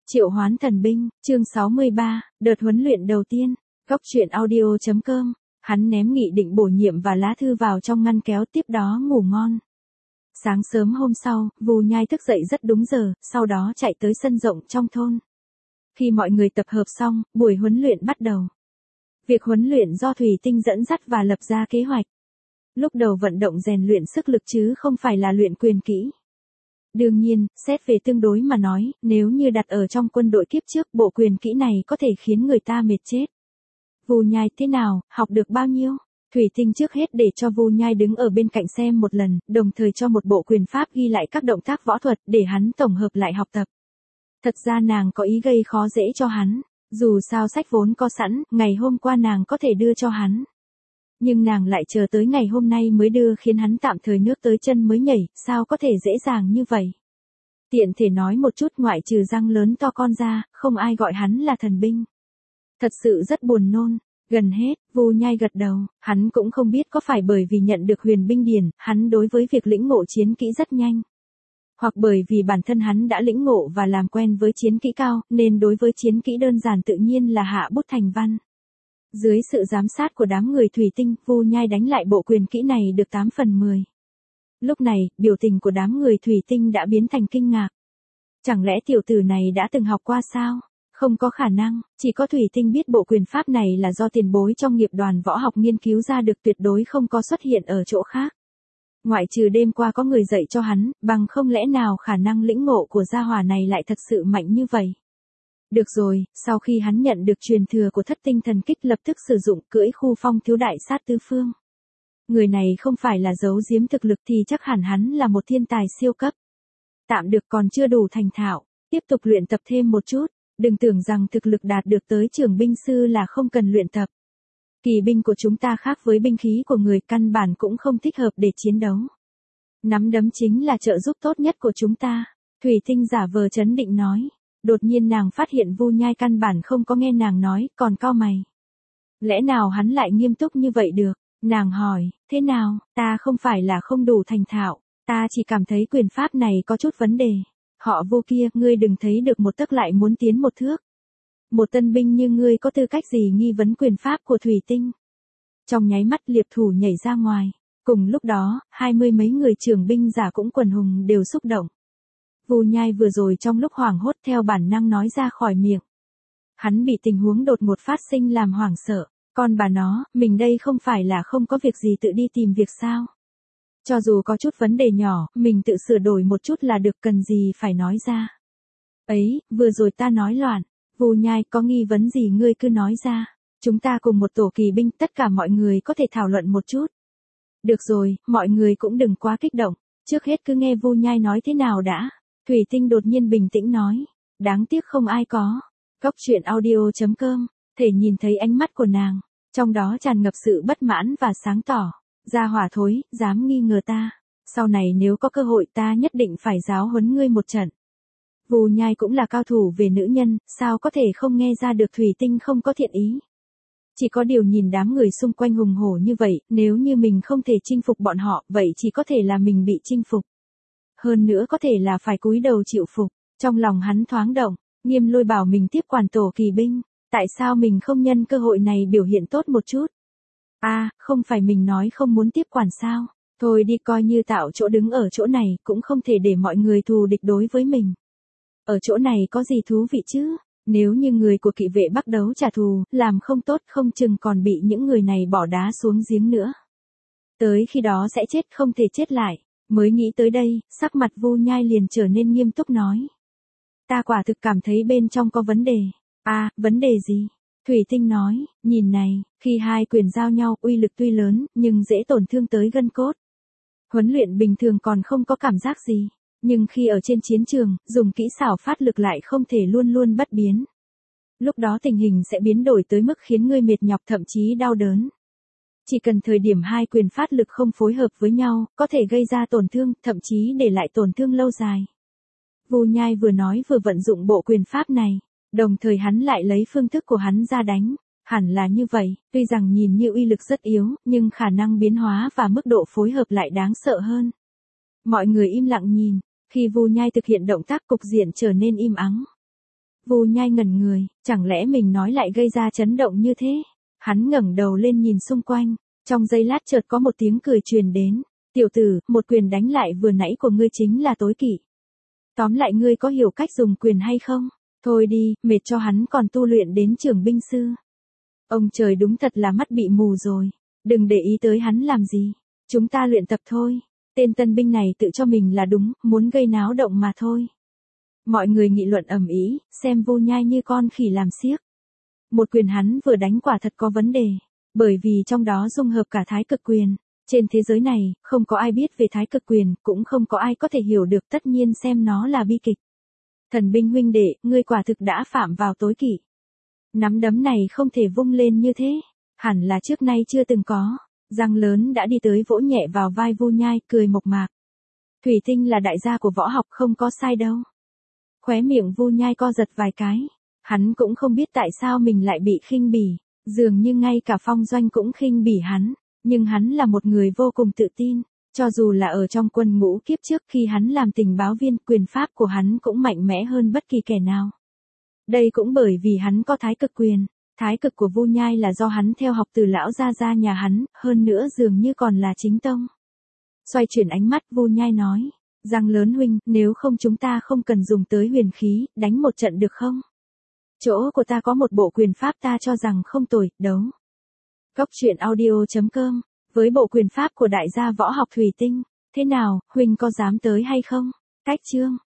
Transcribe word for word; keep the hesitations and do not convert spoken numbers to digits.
Triệu hoán thần binh, chương sáu mươi ba, đợt huấn luyện đầu tiên, góc truyện audio chấm com, hắn ném nghị định bổ nhiệm và lá thư vào trong ngăn kéo tiếp đó ngủ ngon. Sáng sớm hôm sau, Vu Nhai thức dậy rất đúng giờ, sau đó chạy tới sân rộng trong thôn. Khi mọi người tập hợp xong, buổi huấn luyện bắt đầu. Việc huấn luyện do Thủy Tinh dẫn dắt và lập ra kế hoạch. Lúc đầu vận động rèn luyện sức lực chứ không phải là luyện quyền kỹ. Đương nhiên, xét về tương đối mà nói, nếu như đặt ở trong quân đội kiếp trước, bộ quyền kỹ này có thể khiến người ta mệt chết. Vu Nhai thế nào, học được bao nhiêu? Thủy Tinh trước hết để cho Vu Nhai đứng ở bên cạnh xem một lần, đồng thời cho một bộ quyền pháp ghi lại các động tác võ thuật để hắn tổng hợp lại học tập. Thật ra nàng có ý gây khó dễ cho hắn, dù sao sách vốn có sẵn, ngày hôm qua nàng có thể đưa cho hắn. Nhưng nàng lại chờ tới ngày hôm nay mới đưa khiến hắn tạm thời nước tới chân mới nhảy, sao có thể dễ dàng như vậy. Tiện thể nói một chút, ngoại trừ răng lớn to con ra, không ai gọi hắn là thần binh. Thật sự rất buồn nôn. Gần hết, Vu Nhai gật đầu, hắn cũng không biết có phải bởi vì nhận được huyền binh điển, hắn đối với việc lĩnh ngộ chiến kỹ rất nhanh. Hoặc bởi vì bản thân hắn đã lĩnh ngộ và làm quen với chiến kỹ cao, nên đối với chiến kỹ đơn giản tự nhiên là hạ bút thành văn. Dưới sự giám sát của đám người Thủy Tinh, Vu Nhai đánh lại bộ quyền kỹ này được tám phần mười. Lúc này, biểu tình của đám người Thủy Tinh đã biến thành kinh ngạc. Chẳng lẽ tiểu tử này đã từng học qua sao? Không có khả năng, chỉ có Thủy Tinh biết bộ quyền pháp này là do tiền bối trong nghiệp đoàn võ học nghiên cứu ra được, tuyệt đối không có xuất hiện ở chỗ khác. Ngoại trừ đêm qua có người dạy cho hắn, bằng không lẽ nào khả năng lĩnh ngộ của gia hỏa này lại thật sự mạnh như vậy. Được rồi, sau khi hắn nhận được truyền thừa của thất tinh thần kích lập tức sử dụng cưỡi khu phong thiếu đại sát tứ phương. Người này không phải là giấu giếm thực lực thì chắc hẳn hắn là một thiên tài siêu cấp. Tạm được, còn chưa đủ thành thạo, tiếp tục luyện tập thêm một chút, đừng tưởng rằng thực lực đạt được tới trưởng binh sư là không cần luyện tập. Kỳ binh của chúng ta khác với binh khí của người, căn bản cũng không thích hợp để chiến đấu. Nắm đấm chính là trợ giúp tốt nhất của chúng ta, Thủy Tinh giả vờ trấn định nói. Đột nhiên nàng phát hiện Vu Nhai căn bản không có nghe nàng nói, còn cau mày. Lẽ nào hắn lại nghiêm túc như vậy được? Nàng hỏi, thế nào, ta không phải là không đủ thành thạo, ta chỉ cảm thấy quyền pháp này có chút vấn đề. Họ Vu kia, ngươi đừng thấy được một tấc lại muốn tiến một thước. Một tân binh như ngươi có tư cách gì nghi vấn quyền pháp của Thủy Tinh? Trong nháy mắt liệp thủ nhảy ra ngoài. Cùng lúc đó, hai mươi mấy người trưởng binh giả cũng quần hùng đều xúc động. Vu Nhai vừa rồi trong lúc hoảng hốt theo bản năng nói ra khỏi miệng. Hắn bị tình huống đột ngột phát sinh làm hoảng sợ. Con bà nó, mình đây không phải là không có việc gì tự đi tìm việc sao? Cho dù có chút vấn đề nhỏ, mình tự sửa đổi một chút là được, cần gì phải nói ra. Ấy, vừa rồi ta nói loạn. Vu Nhai, có nghi vấn gì ngươi cứ nói ra. Chúng ta cùng một tổ kỳ binh, tất cả mọi người có thể thảo luận một chút. Được rồi, mọi người cũng đừng quá kích động. Trước hết cứ nghe Vu Nhai nói thế nào đã. Thủy Tinh đột nhiên bình tĩnh nói. Đáng tiếc không ai có. Góc truyện audio chấm com, thể nhìn thấy ánh mắt của nàng. Trong đó tràn ngập sự bất mãn và sáng tỏ. Gia hỏa thối, dám nghi ngờ ta. Sau này nếu có cơ hội ta nhất định phải giáo huấn ngươi một trận. Vu Nhai cũng là cao thủ về nữ nhân, sao có thể không nghe ra được Thủy Tinh không có thiện ý. Chỉ có điều nhìn đám người xung quanh hùng hổ như vậy, nếu như mình không thể chinh phục bọn họ, vậy chỉ có thể là mình bị chinh phục. Hơn nữa có thể là phải cúi đầu chịu phục. Trong lòng hắn thoáng động, Nghiêm Lôi bảo mình tiếp quản tổ kỳ binh. Tại sao mình không nhân cơ hội này biểu hiện tốt một chút? À, không phải mình nói không muốn tiếp quản sao? Thôi đi, coi như tạo chỗ đứng ở chỗ này, cũng không thể để mọi người thù địch đối với mình. Ở chỗ này có gì thú vị chứ? Nếu như người của kỵ vệ Bắc đấu trả thù, làm không tốt không chừng còn bị những người này bỏ đá xuống giếng nữa. Tới khi đó sẽ chết không thể chết lại. Mới nghĩ tới đây, sắc mặt Vu Nhai liền trở nên nghiêm túc nói. Ta quả thực cảm thấy bên trong có vấn đề. À, vấn đề gì? Thủy Tinh nói, nhìn này, khi hai quyền giao nhau uy lực tuy lớn, nhưng dễ tổn thương tới gân cốt. Huấn luyện bình thường còn không có cảm giác gì. Nhưng khi ở trên chiến trường, dùng kỹ xảo phát lực lại không thể luôn luôn bất biến. Lúc đó tình hình sẽ biến đổi tới mức khiến ngươi mệt nhọc thậm chí đau đớn. Chỉ cần thời điểm hai quyền phát lực không phối hợp với nhau, có thể gây ra tổn thương, thậm chí để lại tổn thương lâu dài. Vu Nhai vừa nói vừa vận dụng bộ quyền pháp này, đồng thời hắn lại lấy phương thức của hắn ra đánh. Hẳn là như vậy, tuy rằng nhìn như uy lực rất yếu, nhưng khả năng biến hóa và mức độ phối hợp lại đáng sợ hơn. Mọi người im lặng nhìn, khi Vu Nhai thực hiện động tác cục diện trở nên im ắng. Vu Nhai ngẩn người, chẳng lẽ mình nói lại gây ra chấn động như thế? Hắn ngẩng đầu lên nhìn xung quanh, trong giây lát chợt có một tiếng cười truyền đến. Tiểu tử, một quyền đánh lại vừa nãy của ngươi chính là tối kỵ. Tóm lại ngươi có hiểu cách dùng quyền hay không? Thôi đi, mệt cho hắn còn tu luyện đến trưởng binh sư. Ông trời đúng thật là mắt bị mù rồi. Đừng để ý tới hắn làm gì. Chúng ta luyện tập thôi. Tên tân binh này tự cho mình là đúng, muốn gây náo động mà thôi. Mọi người nghị luận ầm ĩ, xem Vu Nhai như con khỉ làm xiếc. Một quyền hắn vừa đánh quả thật có vấn đề. Bởi vì trong đó dung hợp cả thái cực quyền. Trên thế giới này, không có ai biết về thái cực quyền, cũng không có ai có thể hiểu được, tất nhiên xem nó là bi kịch. Thần binh huynh đệ, ngươi quả thực đã phạm vào tối kỵ. Nắm đấm này không thể vung lên như thế. Hẳn là trước nay chưa từng có. Răng lớn đã đi tới vỗ nhẹ vào vai Vu Nhai, cười mộc mạc. Thủy Tinh là đại gia của võ học, không có sai đâu. Khóe miệng Vu Nhai co giật vài cái. Hắn cũng không biết tại sao mình lại bị khinh bỉ. Dường như ngay cả Phong Doanh cũng khinh bỉ hắn. Nhưng hắn là một người vô cùng tự tin. Cho dù là ở trong quân ngũ kiếp trước khi hắn làm tình báo viên, quyền pháp của hắn cũng mạnh mẽ hơn bất kỳ kẻ nào. Đây cũng bởi vì hắn có thái cực quyền. Thái cực của Vu Nhai là do hắn theo học từ lão gia gia nhà hắn, hơn nữa dường như còn là chính tông. Xoay chuyển ánh mắt, Vu Nhai nói. Răng lớn huynh, nếu không chúng ta không cần dùng tới huyền khí, đánh một trận được không? Chỗ của ta có một bộ quyền pháp ta cho rằng không tồi, đấu. Góc truyện audio chấm com. Với bộ quyền pháp của đại gia võ học Thủy Tinh, thế nào, huynh có dám tới hay không? Cách chương.